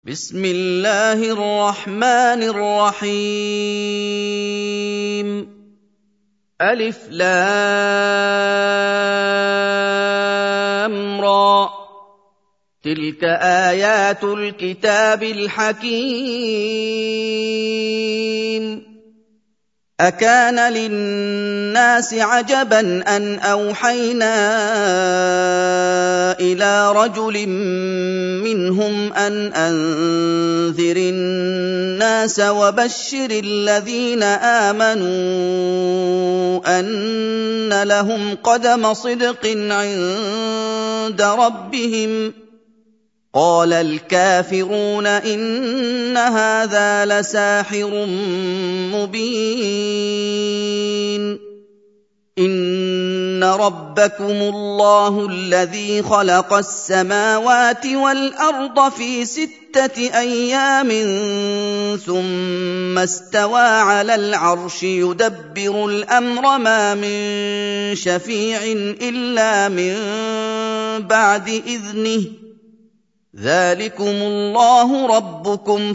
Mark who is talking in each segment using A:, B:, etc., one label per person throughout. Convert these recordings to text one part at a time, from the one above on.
A: بسم الله الرحمن الرحيم ألف لام را تلك آيات الكتاب الحكيم أكان للناس عجبا أن أوحينا إلى رجل منهم أن أنذر الناس وبشر الذين آمنوا أن لهم قدم صدق عند ربهم قال الكافرون إن هذا لساحر مبين إن ربكم الله الذي خلق السماوات والأرض في 6 أيام ثم استوى على العرش يدبر الأمر ما من شفيع إلا من بعد إذنه ذلكم الله ربكم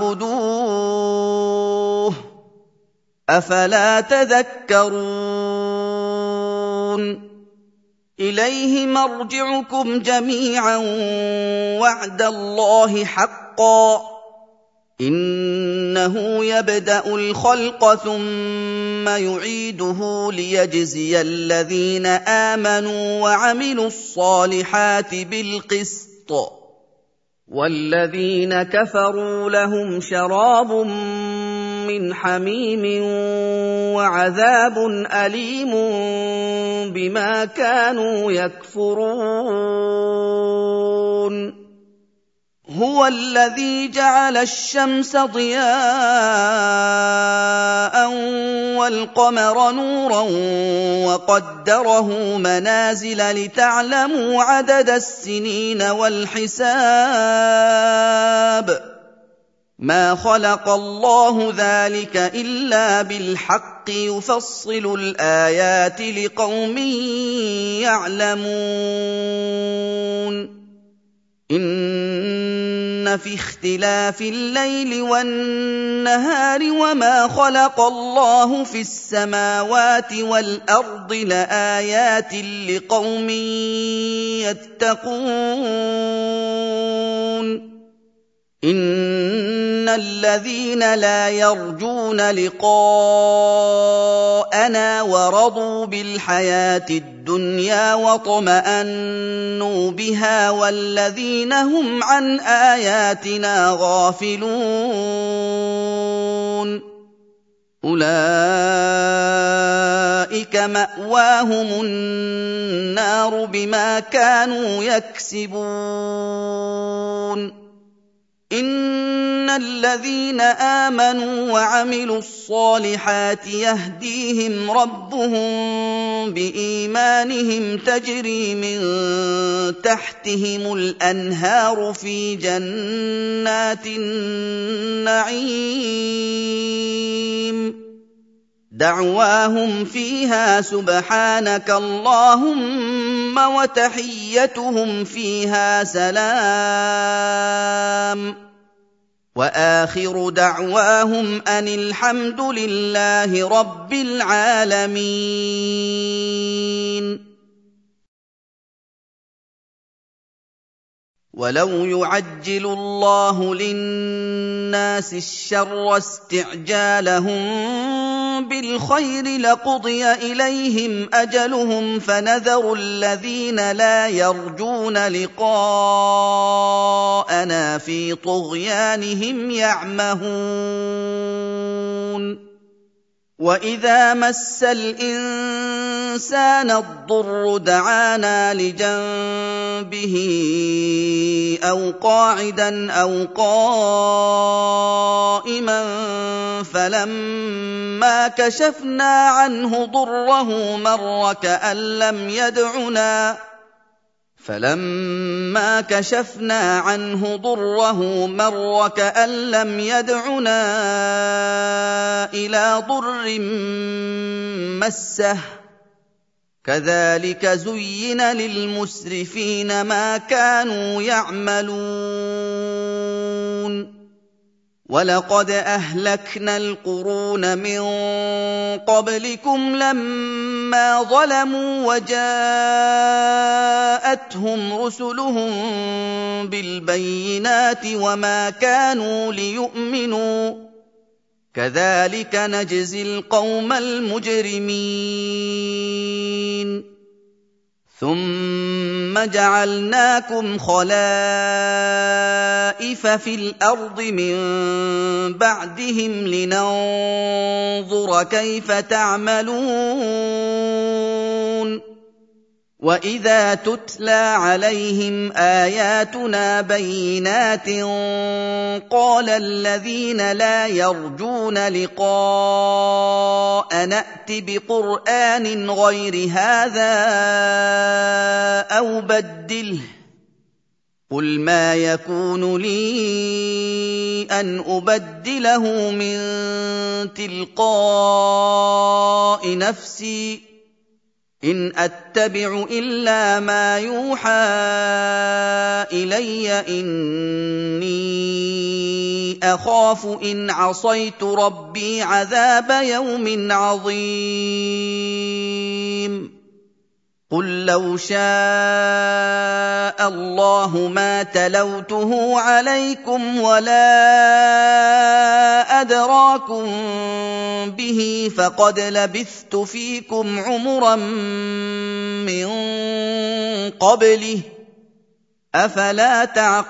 A: فاعبدوه أفلا تذكرون إليه مرجعكم جميعا وعد الله حقا إنه يبدأ الخلق ثم يعيده ليجزي الذين آمنوا وعملوا الصالحات بالقسط والذين كفروا لهم شراب من حميم وعذاب أليم بما كانوا يكفرون هو الذي جعل الشمس ضياء والقمر نورا وقدره منازل لتعلموا عدد السنين والحساب ما خلق الله ذلك إلا بالحق يفصل الآيات لقوم يعلمون إن في اختلاف الليل والنهار وما خلق الله في السماوات والأرض لآيات لقوم يتقون إن الذين لا يرجون لقاءنا ورضوا بالحياة الدنيا واطمأنوا بها والذين هم عن آياتنا غافلون أولئك مأواهم النار بما كانوا يكسبون إن الذين آمنوا وعملوا الصالحات يهديهم ربهم بإيمانهم تجري من تحتهم الأنهار في جنات النعيم دعواهم فيها سبحانك اللهم وتحيتهم فيها سلام وآخر دعواهم أن الحمد لله رب العالمين ولو يعجل الله للناس الشر استعجالهم بالخير لقضي إليهم أجلهم فنذر الذين لا يرجون لقاءنا في طغيانهم يعمهون وإذا مس الإنسان الضر دعانا لجنبه أو قاعدا أو قائما فلما كشفنا عنه ضره مر كأن لم يدعنا إلى ضر مسه كذلك زين للمسرفين ما كانوا يعملون وَلَقَدْ أَهْلَكْنَا الْقُرُونَ مِن قَبْلِكُمْ لَمَّا ظَلَمُوا وَجَاءَتْهُمْ رُسُلُهُم بِالْبَيِّنَاتِ وَمَا كَانُوا لِيُؤْمِنُوا ۚ كَذَٰلِكَ نَجْزِي الْقَوْمَ الْمُجْرِمِينَ ثُمَّ جَعَلْنَاكُمْ خَلَائِفَ فِي الْأَرْضِ مِن بَعْدِهِمْ لِنَنظُرَ كَيْفَ تَعْمَلُونَ وَإِذَا تُتْلَىٰ عَلَيْهِمْ آيَاتُنَا بَيِّنَاتٍ قَالَ الَّذِينَ لَا يَرْجُونَ لِقَاءَنَا ائْتِ بِقُرْآنٍ غَيْرِ هَٰذَا أَوْ بَدِّلْهُ ۚ قُلْ مَا يَكُونُ لِي أَنْ أُبَدِّلَهُ مِن تِلْقَاءِ نَفْسِي ۖ إِنْ أَتَّبِعُ إِلَّا مَا يُوحَىٰ إِلَيَّ ۖ إِنِّي أَخَافُ إِنْ عَصَيْتُ رَبِّي عَذَابَ يَوْمٍ عَظِيمٍ قُل لَّوْ شَاءَ اللَّهُ مَا تَلَوْتُهُ عَلَيْكُمْ وَلَا أَدْرَاكُم بِهِ ۖ فَقَدْ لَبِثْتُ فِيكُمْ عُمُرًا مِّن قَبْلِهِ ۚ أَفَلَا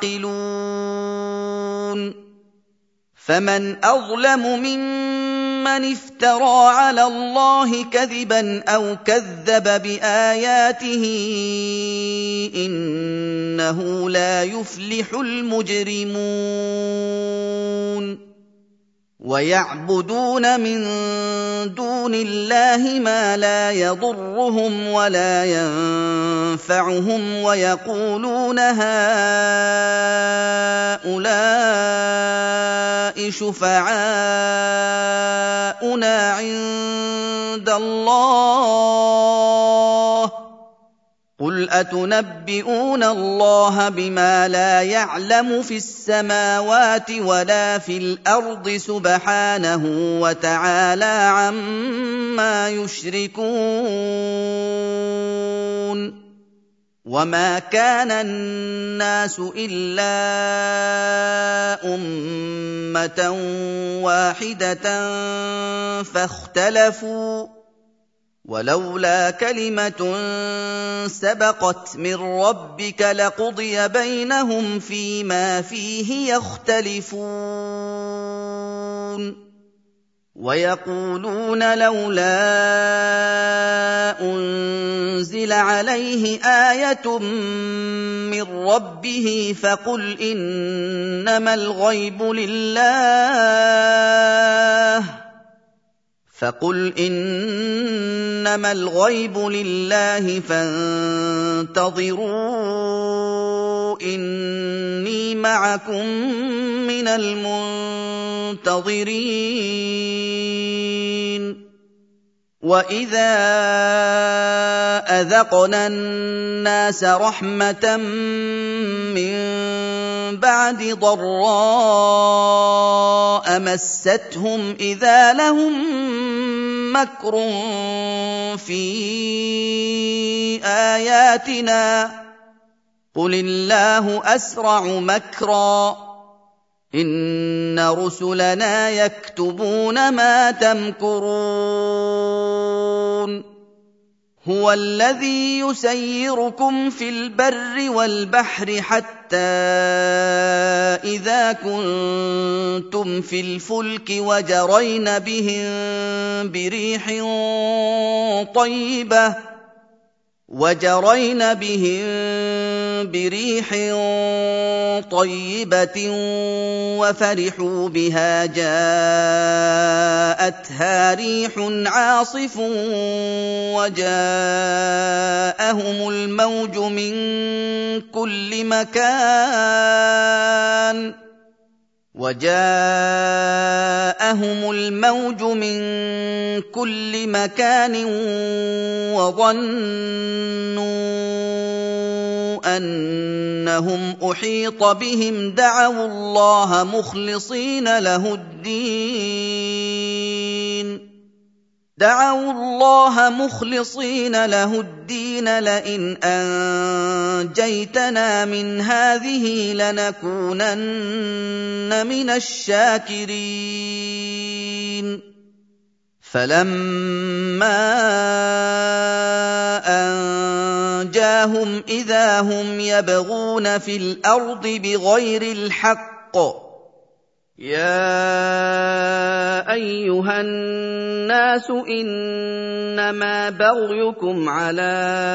A: تَعْقِلُونَ فَمَنْ أَظْلَمُ مِمَّنِ افْتَرَىٰ عَلَى اللَّهِ كَذِبًا أَوْ كَذَّبَ بِآيَاتِهِ ۚ إِنَّهُ لَا يُفْلِحُ الْمُجْرِمُونَ وَيَعْبُدُونَ مِن دُونِ اللَّهِ مَا لَا يَضُرُّهُمْ وَلَا يَنفَعُهُمْ وَيَقُولُونَ هَٰؤُلَاءِ شُفَعَاؤُنَا عِندَ اللَّهِ ۚ قُلْ أَتُنَبِّئُونَ اللَّهَ بِمَا لَا يَعْلَمُ فِي السَّمَاوَاتِ وَلَا فِي الْأَرْضِ ۚ سُبْحَانَهُ وَتَعَالَىٰ عَمَّا يُشْرِكُونَ وَمَا كَانَ النَّاسُ إِلَّا أُمَّةً وَاحِدَةً فَاخْتَلَفُوا ۚ وَلَوْلَا كَلِمَةٌ سَبَقَتْ مِن رَّبِّكَ لَقُضِيَ بَيْنَهُمْ فِيمَا فِيهِ يَخْتَلِفُونَ وَيَقُولُونَ لَوْلَا أُنزِلَ عَلَيْهِ آيَةٌ مِّن رَّبِّهِ ۖ فَقُلْ إِنَّمَا الْغَيْبُ لِلَّهِ فَانتَظِرُوا إِنِّي مَعَكُم مِّنَ الْمُنتَظِرِينَ وَإِذَا أَذَقْنَا النَّاسَ رَحْمَةً مِّن بَعْدِ ضَرَّاءَ مَسَّتْهُمْ إِذَا لَهُم مَّكْرٌ فِي آيَاتِنَا ۚ قُلِ اللَّهُ أَسْرَعُ مَكْرًا ۚ إِنَّ رُسُلَنَا يَكْتُبُونَ مَا تَمْكُرُونَ هُوَ الَّذِي يُسَيِّرُكُمْ فِي الْبَرِّ وَالْبَحْرِ حَتَّىٰ إِذَا كُنتُمْ فِي الْفُلْكِ وَجَرَيْنَ بِهِم بِرِيحٍ طَيِّبَةٍ وَفَرِحُوا بِهَا جَاءَتْهَا رِيحٌ عَاصِفٌ وَجَاءَهُمُ الْمَوْجُ مِن كُلِّ مَكَانٍ وَظَنُّوا أَنَّمَا أنهم أحيط بهم دعوا الله مخلصين له الدين لئن أنجيتنا من هذه لنكونن من الشاكرين فلما أنجاهم إذا هم يبغون في الأرض بغير الحق يا أيها الناس إنما بغيكم على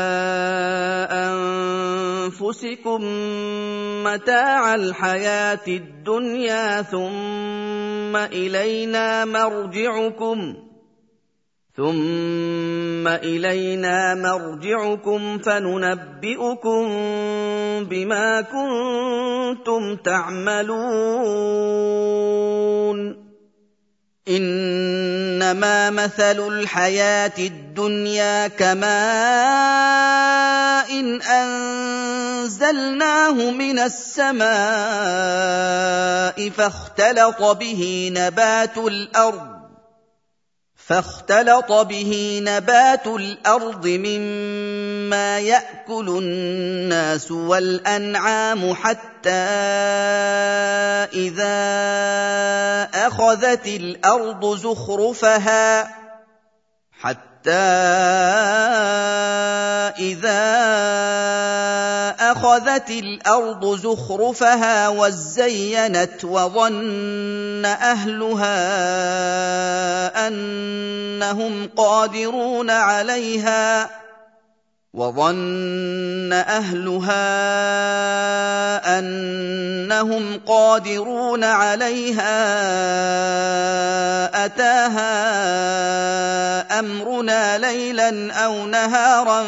A: أنفسكم متاع الحياة الدنيا ثم إلينا مرجعكم فننبئكم بما كنتم تعملون إنما مثل الحياة الدنيا كماء أنزلناه من السماء فاختلط به نبات الأرض مما يأكل الناس والأنعام حتى إذا أخذت الأرض زخرفها وزينت وظن أهلها أنهم قادرون عليها أتاها أمرنا ليلا أو نهارا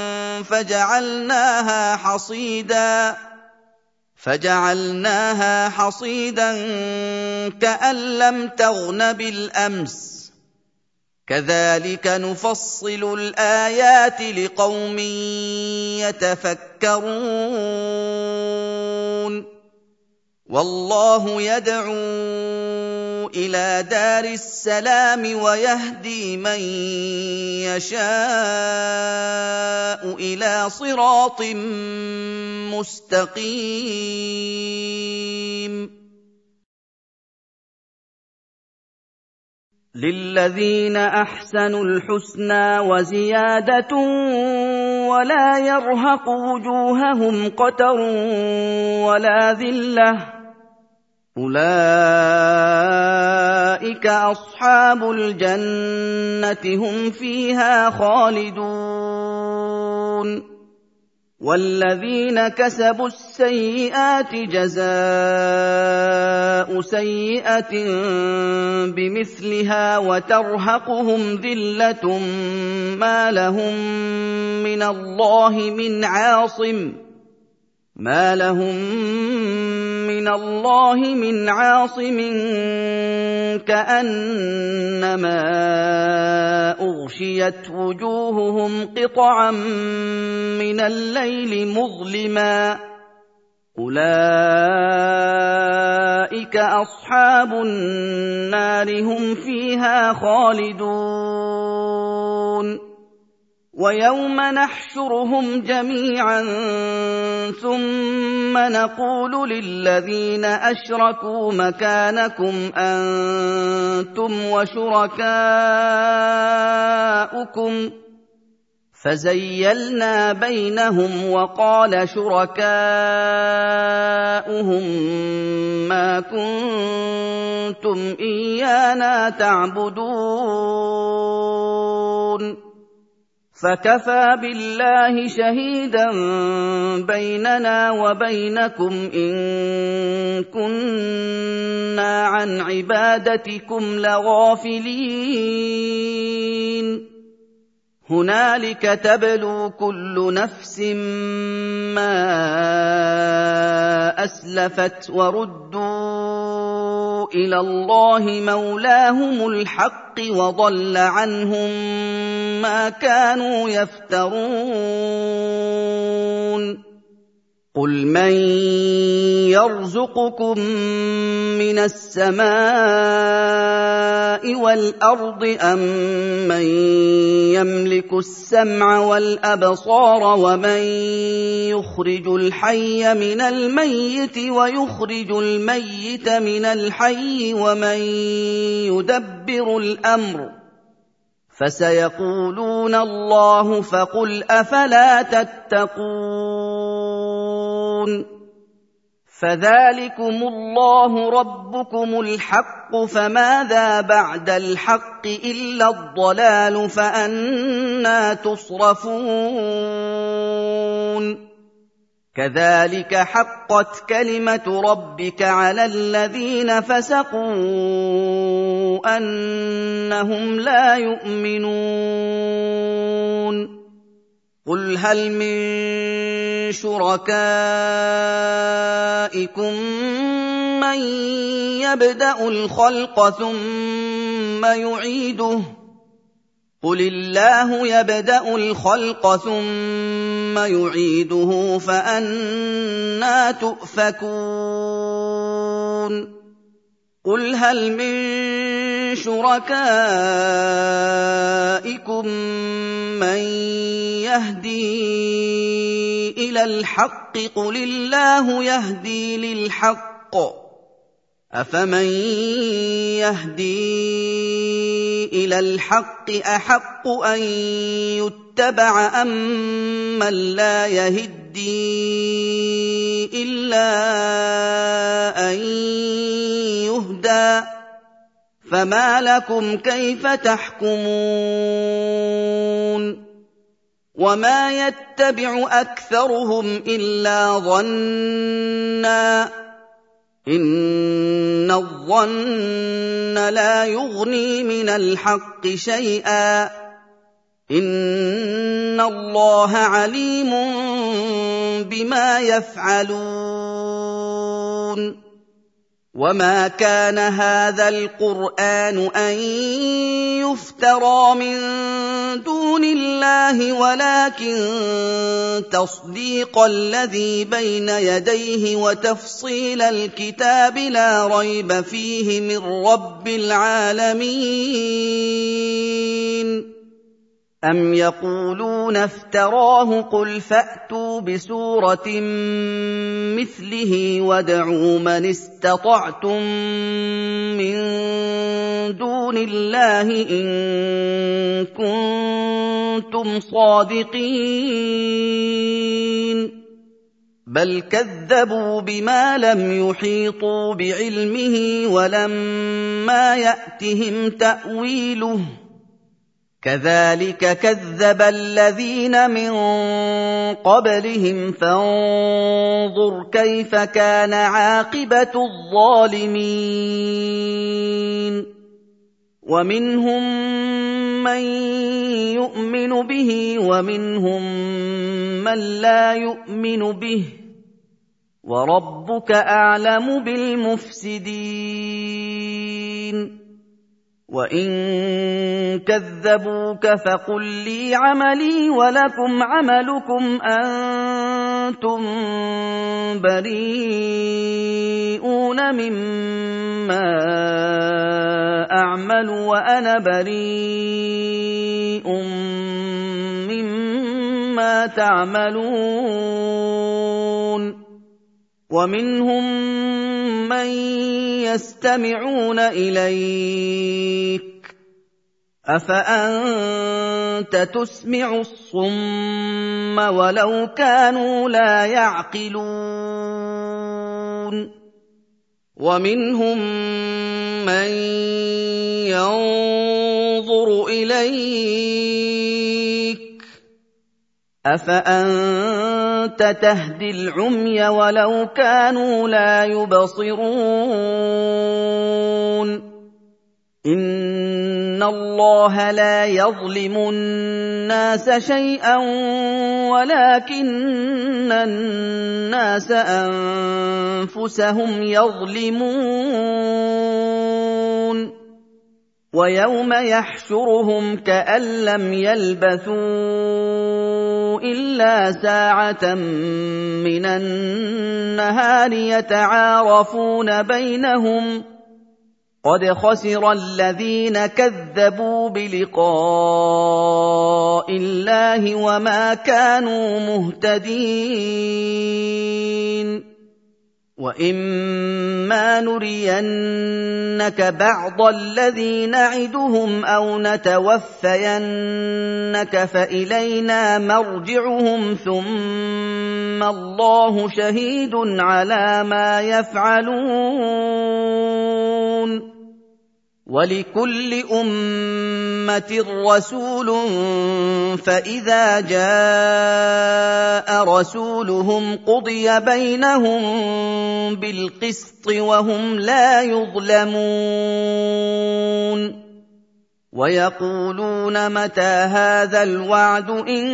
A: فجعلناها حصيدا كأن لم تغن بالأمس كذلك نفصل الآيات لقوم يتفكرون والله يدعو إلى دار السلام ويهدي من يشاء إلى صراط مستقيم للذين أحسنوا الحسنى وزيادة ولا يرهق وجوههم قتر ولا ذلة أولئك أصحاب الجنة هم فيها خالدون والذين كسبوا السيئات جزاء سيئة بمثلها وترهقهم ذلة ما لهم من الله من عاصم كأنما أغشيت وجوههم قطعا من الليل مظلما أولئك أصحاب النار هم فيها خالدون ويوم نحشرهم جميعا ثم نقول للذين أشركوا مكانكم أنتم وشركاؤكم فزيلنا بينهم وقال شركاؤهم ما كنتم إيانا تعبدون فكفى بالله شهيدا بيننا وبينكم إن كنا عن عبادتكم لغافلين هنالك تبلو كل نفس ما أسلفت وردوا إلى الله مولاهم الحق وضل عنهم ما كانوا يفترون قُلْ مَن يَرْزُقُكُم مِّنَ السَّمَاءِ وَالْأَرْضِ أَمَّن يَمْلِكُ السَّمْعَ وَالْأَبْصَارَ وَمَن يُخْرِجُ الْحَيَّ مِنَ الْمَيِّتِ وَيُخْرِجُ الْمَيِّتَ مِنَ الْحَيِّ وَمَن يُدَبِّرُ الْأَمْرَ ۚ فَسَيَقُولُونَ اللَّهُ فَقُلْ أَفَلَا تَتَّقُونَ فَذَٰلِكُمُ اللَّهُ رَبُّكُمُ الْحَقُّ فَمَاذَا بَعْدَ الْحَقِّ إِلَّا الضَّلَالُ فَأَنَّىٰ تُصْرَفُونَ كَذَٰلِكَ حَقَّتْ كَلِمَةُ رَبِّكَ عَلَى الَّذِينَ فَسَقُوا أَنَّهُمْ لَا يُؤْمِنُونَ قُلْ هَلْ مِن شُرَكَائِكُم مَّن يَبْدَأُ الْخَلْقَ ثُمَّ يُعِيدُهُ ۚ قُلِ اللَّهُ يَبْدَأُ الْخَلْقَ ثُمَّ يُعِيدُهُ فَأَنَّىٰ تُؤْفَكُونَ قُلْ هَلْ مِن شُرَكَائِكُم مَّن يَهْدِي إِلَى الْحَقِّ قُلِ اللَّهُ يَهْدِي لِلْحَقِّ ۗ أَفَمَن يَهْدِي إِلَى الْحَقِّ أَحَقُّ أَن يُتَّبَعَ أَمَّن لَّا يَهِدِّي إِلَّا أَن يُهْدَىٰ ۖ فَمَا لَكُمْ كَيْفَ تَحْكُمُونَ وَمَا يَتَّبِعُ أَكْثَرُهُمْ إِلَّا ظَنًّا ۚ إِنَّ الظَّنَّ لَا يُغْنِي مِنَ الْحَقِّ شَيْئًا ۚ إِنَّ اللَّهَ عَلِيمٌ بِمَا يَفْعَلُونَ وَمَا كَانَ هَٰذَا الْقُرْآنُ أَن يُفْتَرَىٰ مِن دُونِ اللَّهِ وَلَٰكِن تَصْدِيقَ الَّذِي بَيْنَ يَدَيْهِ وَتَفْصِيلَ الْكِتَابِ لَا رَيْبَ فِيهِ مِن رَّبِّ الْعَالَمِينَ أَمْ يَقُولُونَ افْتَرَاهُ ۖ قُلْ فَأْتُوا بِسُورَةٍ مِّثْلِهِ وَادْعُوا مَنِ اسْتَطَعْتُم مِّن دُونِ اللَّهِ إِن كُنتُمْ صَادِقِينَ بَلْ كَذَّبُوا بِمَا لَمْ يُحِيطُوا بِعِلْمِهِ وَلَمَّا يَأْتِهِمْ تَأْوِيلُهُ ۚ كَذَٰلِكَ كَذَّبَ الَّذِينَ مِن قَبْلِهِمْ فَانظُرْ كَيْفَ كَانَ عَاقِبَةُ الظَّالِمِينَ وَمِنْهُم مَّن يُؤْمِنُ بِهِ وَمِنْهُم مَّن لَّا يُؤْمِنُ بِهِ ۚ وَرَبُّكَ أَعْلَمُ بِالْمُفْسِدِينَ وَإِن كَذَّبُوكَ فَقُل لِّي عَمَلِي وَلَكُمْ عَمَلُكُمْ أَنتُم بَرِيئُونَ مِمَّا أَعْمَلُ وَأَنَا بَرِيءٌ مِّمَّا تَعْمَلُونَ وَمِنْهُم مَّن يَسْتَمِعُونَ إِلَيْكَ ۚ أَفَأَنتَ تُسْمِعُ الصُّمَّ وَلَوْ كَانُوا لَا يَعْقِلُونَ وَمِنْهُم مَّن يَنظُرُ إِلَيْكَ ۚ أَفَأَنتَ تَهْدِي الْعُمْيَ وَلَوْ كَانُوا لَا يُبْصِرُونَ إِنَّ اللَّهَ لَا يَظْلِمُ النَّاسَ شَيْئًا وَلَٰكِنَّ النَّاسَ أَنفُسَهُمْ يَظْلِمُونَ وَيَوْمَ يَحْشُرُهُمْ كَأَن لَّمْ يَلْبَثُوا إلا ساعة من النهار يتعارفون بينهم قد خسر الذين كذبوا بلقاء الله وما كانوا مهتدين وإما نرينك بعض الذي نعدهم أو نتوفينك فإلينا مرجعهم ثم الله شهيد على ما يفعلون ولكل أمة رسول فإذا جاء رسولهم قضي بينهم بالقسط وهم لا يظلمون ويقولون متى هذا الوعد إن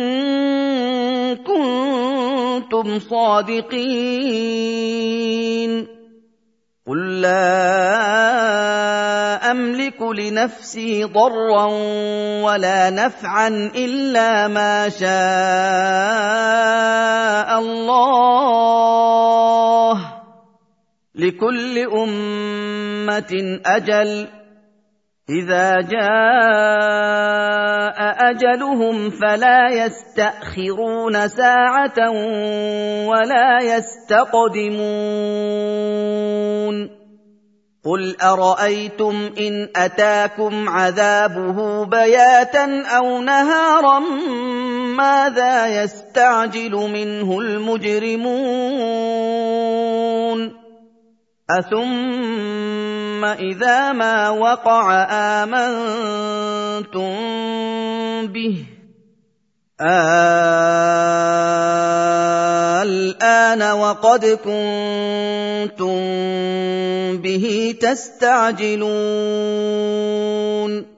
A: كنتم صادقين قل لا أملك لنفسي ضرا ولا نفعا إلا ما شاء الله لكل أمة أجل إذا جاء أجلهم فلا يستأخرون ساعة ولا يستقدمون قل أرأيتم إن أتاكم عذابه بياتا أو نهارا ماذا يستعجل منه المجرمون أثم إذا ما وقع آمنتم به الآن وقد كنتم به تستعجلون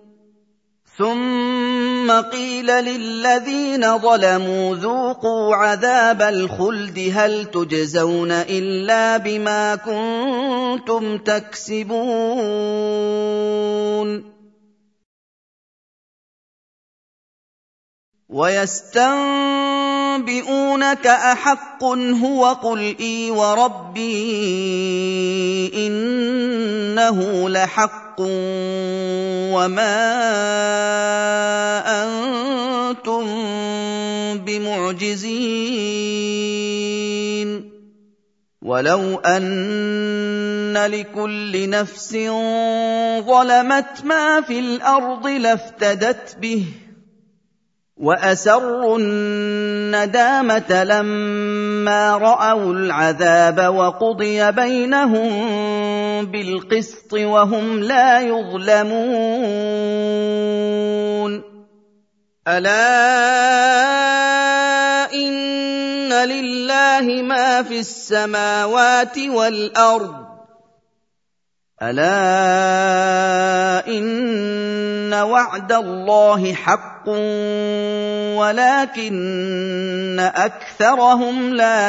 A: ثم قيل للذين ظلموا ذوقوا عذاب الخلد هل تجزون إلا بما كنتم تكسبون ويستنبئونك أحق هو قل إي وربي إنه لحق وما أنتم بمعجزين ولو أن لكل نفس ظلمت ما في الأرض لافتدت به وأسروا الندامة لما رأوا العذاب وقضي بينهم بالقسط وهم لا يظلمون ألا إن لله ما في السماوات والأرض ألا إن وعد الله حق ولكن أكثرهم لا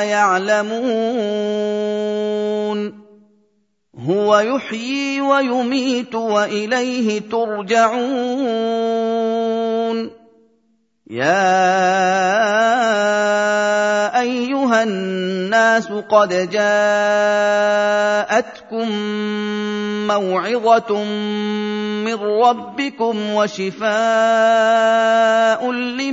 A: يعلمون هو يحيي ويميت وإليه ترجعون يا أيها الناس قد جاءتكم موعظة من ربكم وشفاء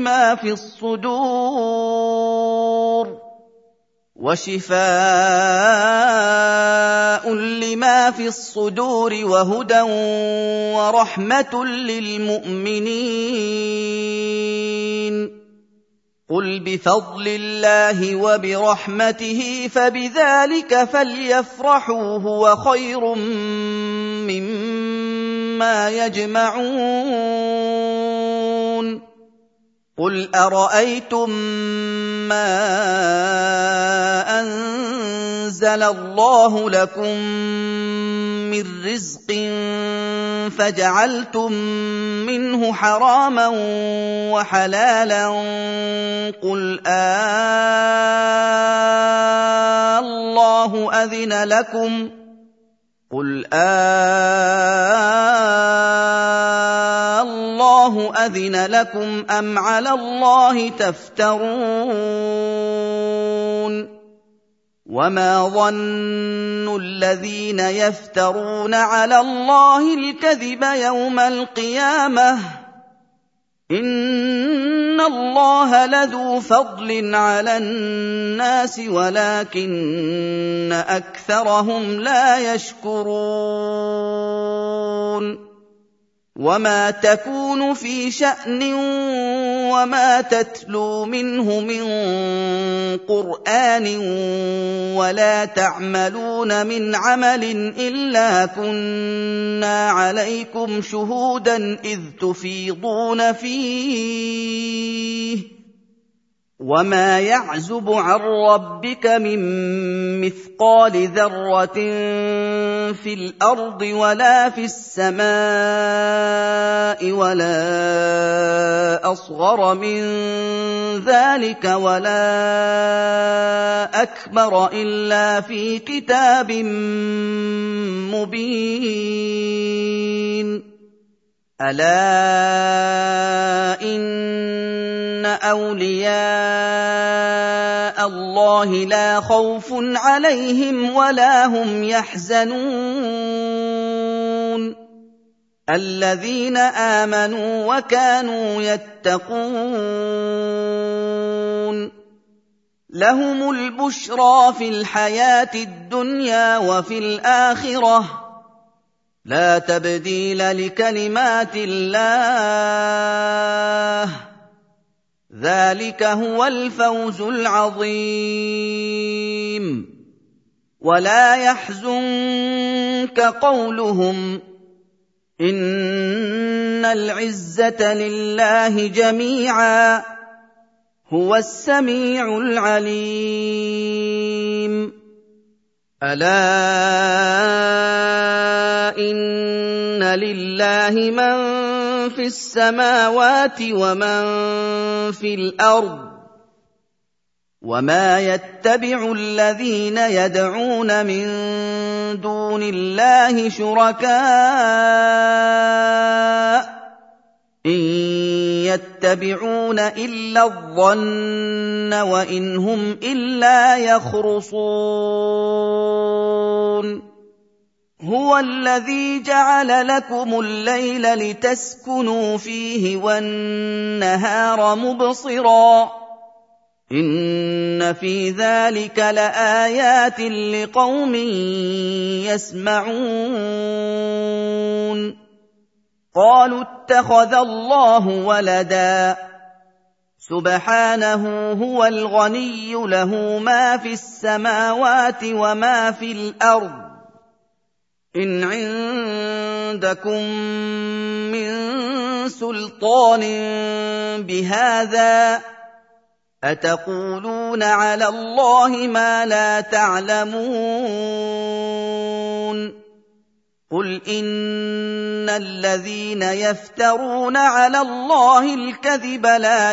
A: لما في الصدور وهدى ورحمة للمؤمنين قل بفضل الله وبرحمته فبذلك فليفرحوا هو خير مما يجمعون قل أرأيتم ما أنزل الله لكم من رزق فجعلتم منه حراما وحلالا قل الله أذن لكم قل الله أذن لكم أم على الله تفترون وما ظن الذين يفترون على الله الكذب يوم القيامة إن الله لذو فضل على الناس ولكن أكثرهم لا يشكرون وما تكون في شأن وما تتلو منه من قرآن ولا تعملون من عمل إلا كنا عليكم شهودا إذ تفيضون فيه وما يعزب عن ربك من مثقال ذرة في الأرض ولا في السماء ولا أصغر من ذلك ولا أكبر إلا في كتاب مبين ألا إن أولياء الله لا خوف عليهم ولا هم يحزنون الذين آمنوا وكانوا يتقون لهم البشرى في الحياة الدنيا وفي الآخرة لا تبديل لكلمات الله ذلك هو الفوز العظيم ولا يحزنك قولهم إن العزة لله جميعا هو السميع العليم ألا إن لله من في السماوات ومن في الأرض وما يتبع الذين يدعون من دون الله شركاء إن يتبعون إلا الظن وإن هم إلا يخرصون هو الذي جعل لكم الليل لتسكنوا فيه والنهار مبصرا إن في ذلك لآيات لقوم يسمعون قالوا اتخذ الله ولدا سبحانه هو الغني له ما في السماوات وما في الأرض إن عندكم من سلطان بهذا أتقولون على الله ما لا تعلمون قل إن الذين يفترون على الله الكذب لا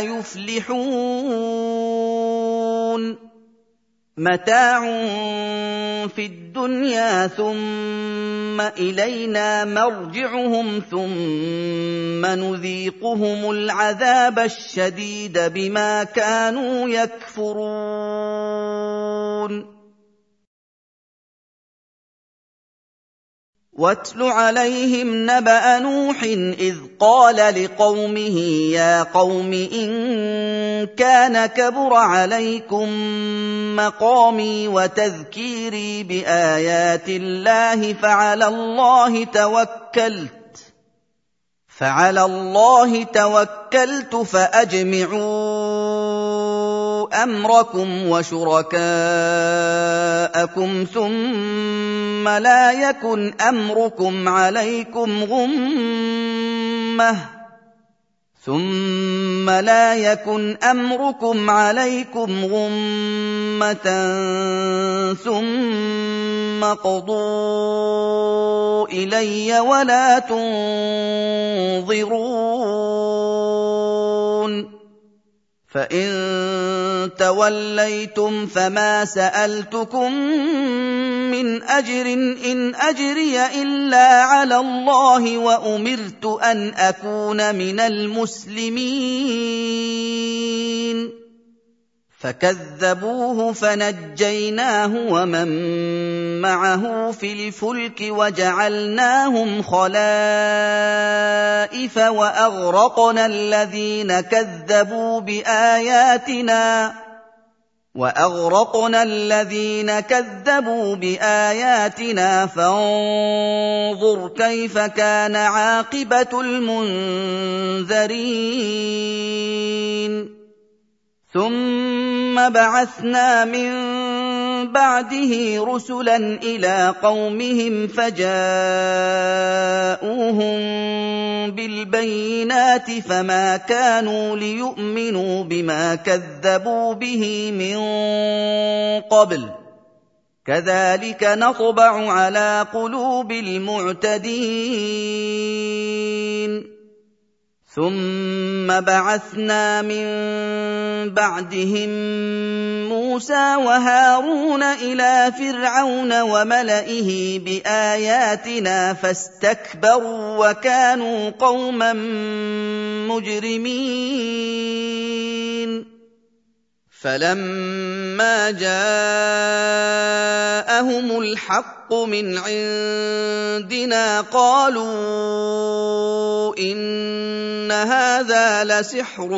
A: يفلحون متاع في الدنيا ثم إلينا مرجعهم ثم نذيقهم العذاب الشديد بما كانوا يكفرون واتل عليهم نبأ نوح إذ قال لقومه يا قوم إن كان كبر عليكم مقامي وتذكيري بآيات الله فعلى الله توكلت فأجمعوا أمركم وشركاءكم ثم لا يكن أمركم عليكم غمة ثم قضوا إلي ولا تنظرون فإن توليتم فما سألتكم مِّنْ أَجْرٍ إِنْ أَجْرِيَ إِلَّا عَلَى اللَّهِ وَأُمِرْتُ أَنْ أَكُونَ مِنَ الْمُسْلِمِينَ فَكَذَّبُوهُ فَنَجَّيْنَاهُ وَمَن مَّعَهُ فِي الْفُلْكِ وَجَعَلْنَاهُمْ خَلَائِفَ وَأَغْرَقْنَا الَّذِينَ كَذَّبُوا بِآيَاتِنَا فَانظُرْ كَيْفَ كَانَ عَاقِبَةُ الْمُنذَرِينَ ثُمَّ بَعَثْنَا مِن بَعْدِهِ رُسُلًا إِلَىٰ قَوْمِهِمْ فَجَاءُوهُم بِالْبَيِّنَاتِ فَمَا كَانُوا لِيُؤْمِنُوا بِمَا كَذَّبُوا بِهِ مِن قَبْلُ ۚ كَذَٰلِكَ نَطْبَعُ عَلَىٰ قُلُوبِ الْمُعْتَدِينَ ثُمَّ بَعَثْنَا مِن بَعْدِهِم مُّوسَىٰ وَهَارُونَ إِلَىٰ فِرْعَوْنَ وَمَلَئِهِ بِآيَاتِنَا فَاسْتَكْبَرُوا وَكَانُوا قَوْمًا مُّجْرِمِينَ فَلَمَّا جَاءَهُمُ الْحَقُّ مِنْ عِندِنَا قَالُوا إِنَّ هَٰذَا لَسِحْرٌ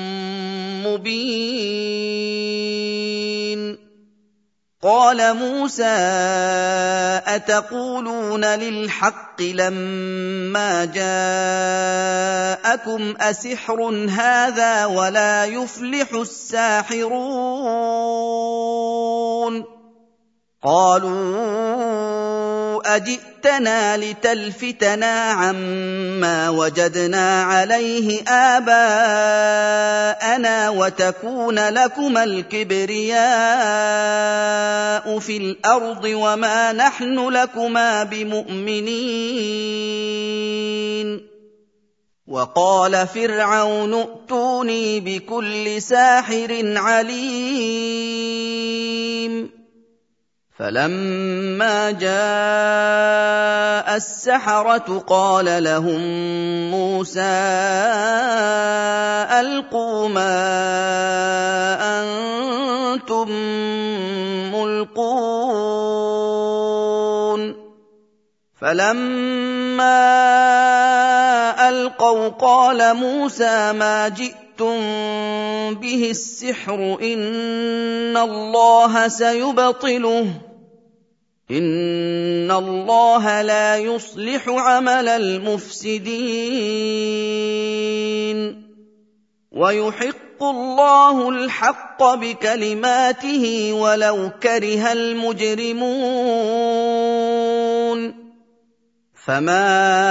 A: مُّبِينٌ قَالَ مُوسَىٰ أَتَقُولُونَ لِلْحَقِّ لَمَّا جَاءَكُمْ أَسِحْرٌ هَٰذَا وَلَا يُفْلِحُ السَّاحِرُونَ قَالُوا أَجِئْتَنَا لِتَلْفِتَنَا عَمَّا وَجَدْنَا عَلَيْهِ آبَاءَنَا وَتَكُونَ لَكُمَا الْكِبْرِيَاءُ فِي الْأَرْضِ وَمَا نَحْنُ لَكُمَا بِمُؤْمِنِينَ وَقَالَ فِرْعَوْنُ ائْتُونِي بِكُلِّ سَاحِرٍ عَلِيمٍ فَلَمَّا جَاءَ السَّحَرَةُ قَالَ لَهُم مُّوسَىٰ أَلْقُوا مَا أَنتُم مُّلْقُونَ فَلَمَّا أَلْقَوْا قَالَ مُوسَىٰ مَا جِئْتُم بِهِ السِّحْرُ إِنَّ اللَّهَ سَيُبْطِلُهُ إِنَّ اللَّهَ لَا يُصْلِحُ عَمَلَ الْمُفْسِدِينَ وَيُحِقُّ اللَّهُ الْحَقَّ بِكَلِمَاتِهِ وَلَوْ كَرِهَ الْمُجْرِمُونَ فَمَا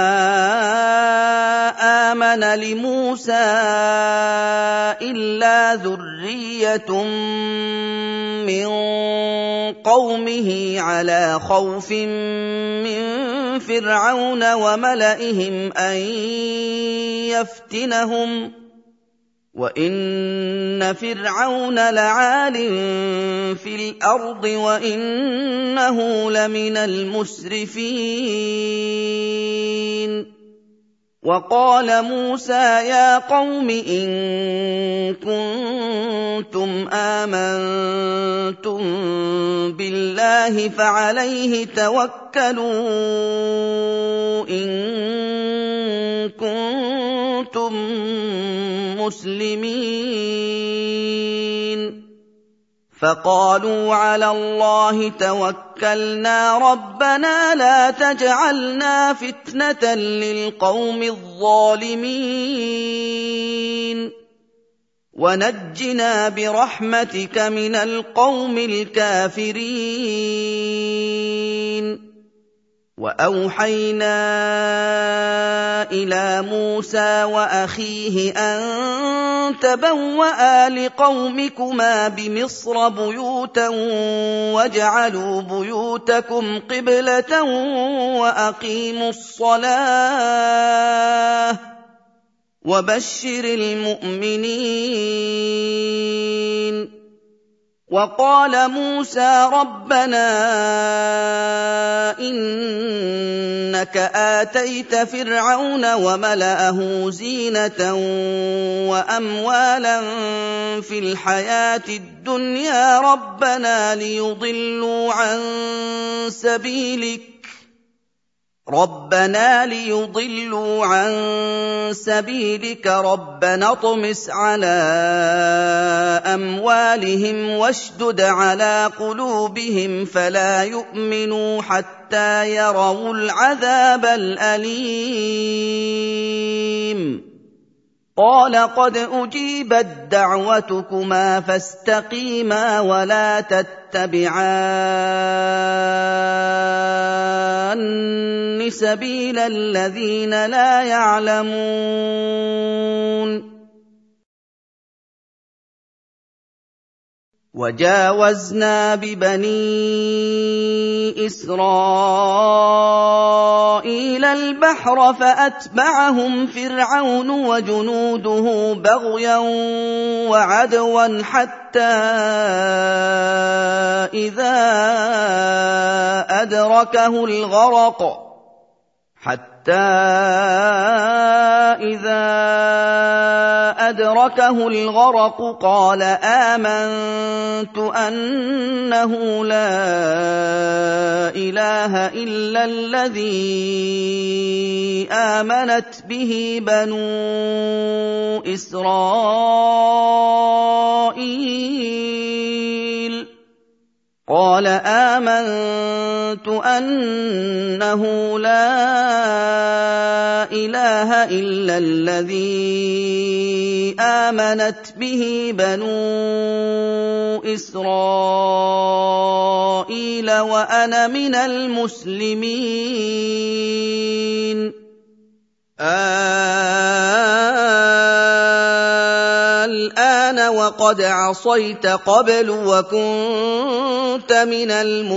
A: آمَنَ لِمُوسَىٰ إِلَّا ذُرِّيَّةٌ مِّن قَوْمِهِ عَلَىٰ خَوْفٍ مِّن فِرْعَوْنَ وَمَلَئِهِمْ أَن يَفْتِنَهُمْ وَإِنَّ فِرْعَوْنَ لَعَالٍ فِي الْأَرْضِ وَإِنَّهُ لَمِنَ الْمُسْرِفِينَ وَقَالَ مُوسَىٰ يَا قَوْمِ إِن كُنتُمْ آمَنتُم بِاللَّهِ فَعَلَيْهِ تَوَكَّلُوا إِن كُنتُم مُّسْلِمِينَ فَقَالُوا عَلَى اللَّهِ تَوَكَّلْنَا رَبَّنَا لَا تَجْعَلْنَا فِتْنَةً لِّلْقَوْمِ الظَّالِمِينَ وَنَجِّنَا بِرَحْمَتِكَ مِنَ الْقَوْمِ الْكَافِرِينَ وَأَوْحَيْنَا إِلَىٰ مُوسَىٰ وَأَخِيهِ أَن تَبَوَّآ لِقَوْمِكُمَا بِمِصْرَ بُيُوتًا وَاجْعَلُوا بُيُوتَكُمْ قِبْلَةً وَأَقِيمُوا الصَّلَاةَ وَبَشِّرِ الْمُؤْمِنِينَ وقال موسى ربنا إنك آتيت فرعون وملأه زينة وأموالا في الحياة الدنيا ربنا ليضلوا عن سبيلك ربنا اطمس على أموالهم واشدد على قلوبهم فلا يؤمنوا حتى يروا العذاب الأليم قال قد أجيبت دعوتكما فاستقيما ولا تتبعان سبيل الذين لا يعلمون وجاوزنا ببني إسرائيل البحر فأتبعهم فرعون وجنوده بغيا وعدوا حتى إذا أدركه الغرق قال آمنت أنه لا إله إلا الذي آمنت به بنو إسرائيل وأنا من المسلمين الآن وقد عصيت قبل وكنت من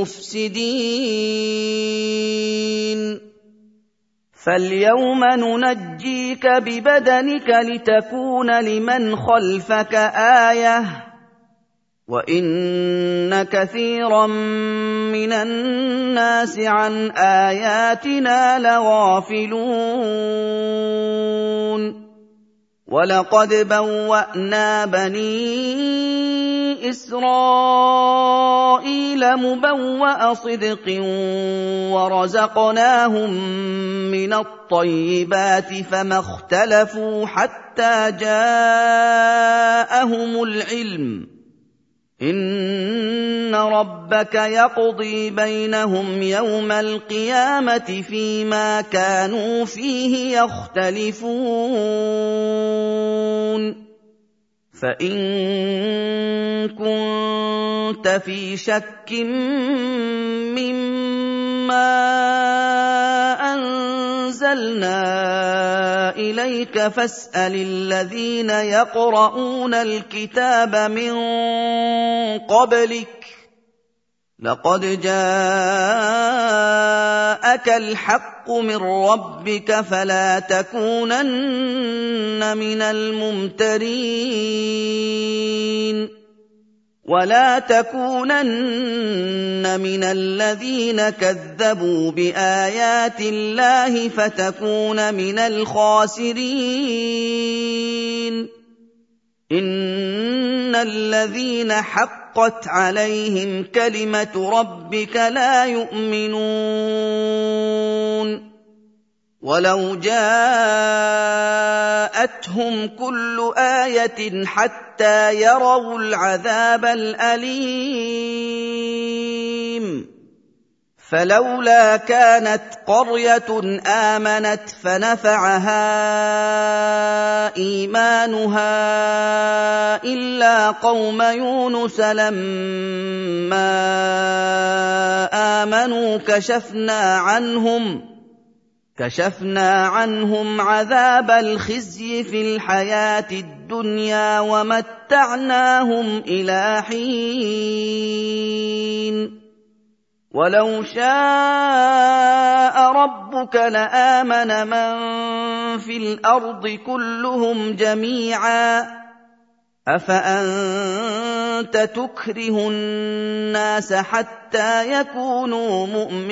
A: المفسدين فاليوم ننجيك ببدنك لتكون لمن خلفك آية وإن كثيرا من الناس عن آياتنا لغافلون ولقد بوأنا بني إسرائيل مبوأ صدق ورزقناهم من الطيبات فما اختلفوا حتى جاءهم العلم إن ربك يقضي بينهم يوم القيامة فيما كانوا فيه يختلفون فإن كنت في شك مما أنزلنا إليك فاسأل الذين يقرؤون الكتاب من قبلك لقد جاءك الحق من ربك فلا تكونن من الممترين ولا تكونن من الذين كذبوا بآيات الله فتكون من الخاسرين إن الذين حقت عليهم كلمة ربك لا يؤمنون ولو جاءتهم كل آية حتى يروا العذاب الأليم فلولا كانت قرية آمنت فنفعها إيمانها إلا قوم يونس لما آمنوا كشفنا عنهم عذاب الخزي في الحياة الدنيا ومتعناهم إلى حين ولو شاء ربك لآمن من في الأرض كلهم جميعا أفأنت تكره الناس حتى يكونوا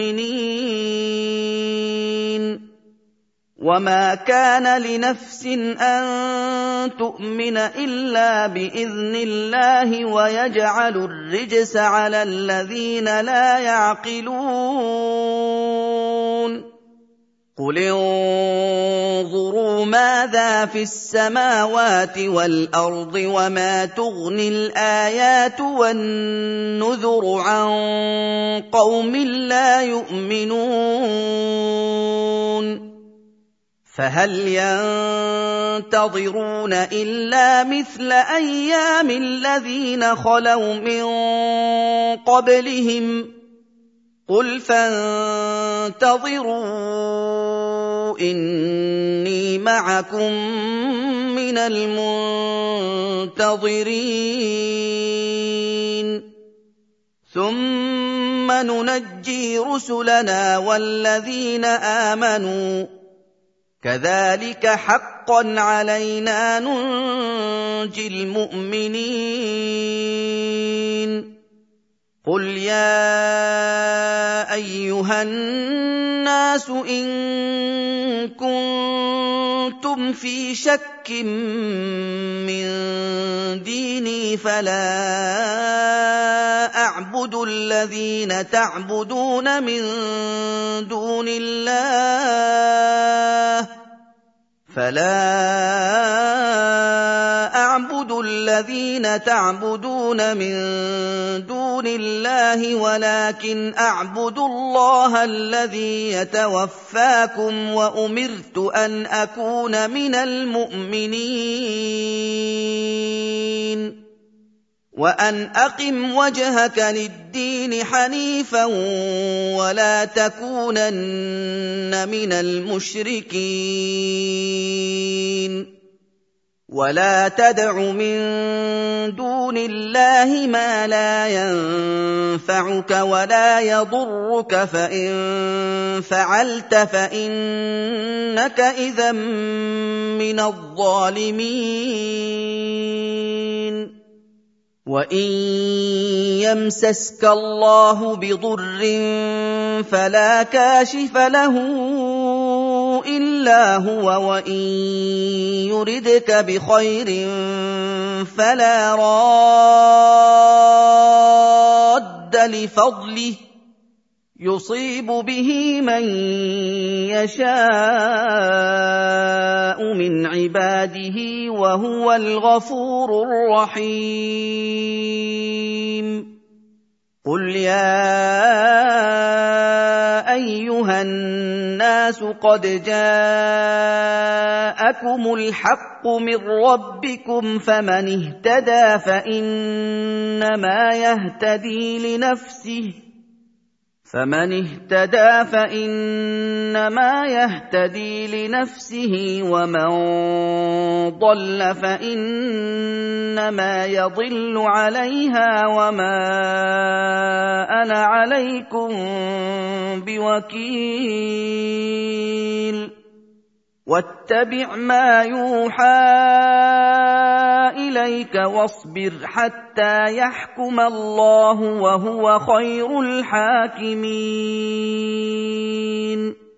A: مؤمنين وما كان لنفس أن تؤمن إلا بإذن الله ويجعل الرجس على الذين لا يعقلون قل انظروا ماذا في السماوات والأرض وما تغني الآيات والنذر عن قوم لا يؤمنون فهل ينتظرون إلا مثل أيام الذين خلوا من قبلهم قل فانتظروا إني معكم من المنتظرين ثم ننجي رسلنا والذين آمنوا كذلك حقا علينا ننجي المؤمنين قل يا أيها الناس إن كنتم في شك من ديني فلا أعبد الذين تعبدون من دون الله ولكن أعبد الله الذي يتوفاكم وأمرت أن أكون من المؤمنين وأن أقم وجهك للدين حنيفا ولا تكونن من المشركين ولا تدع من دون الله ما لا ينفعك ولا يضرك فإن فعلت فإنك إذا من الظالمين وإن يمسسك الله بضر فلا كاشف له إلا هو وإن يردك بخير فلا راد لفضله يصيب به من يشاء من عباده وهو الغفور الرحيم قل يا أيها الناس قد جاءكم الحق من ربكم فمن اهتدى فإنما يهتدي لنفسه ومن ضل فإنما يضل عليها وما أنا عليكم بوكيل واتبع ما يوحى إليك واصبر حتى يحكم الله وهو خير الحاكمين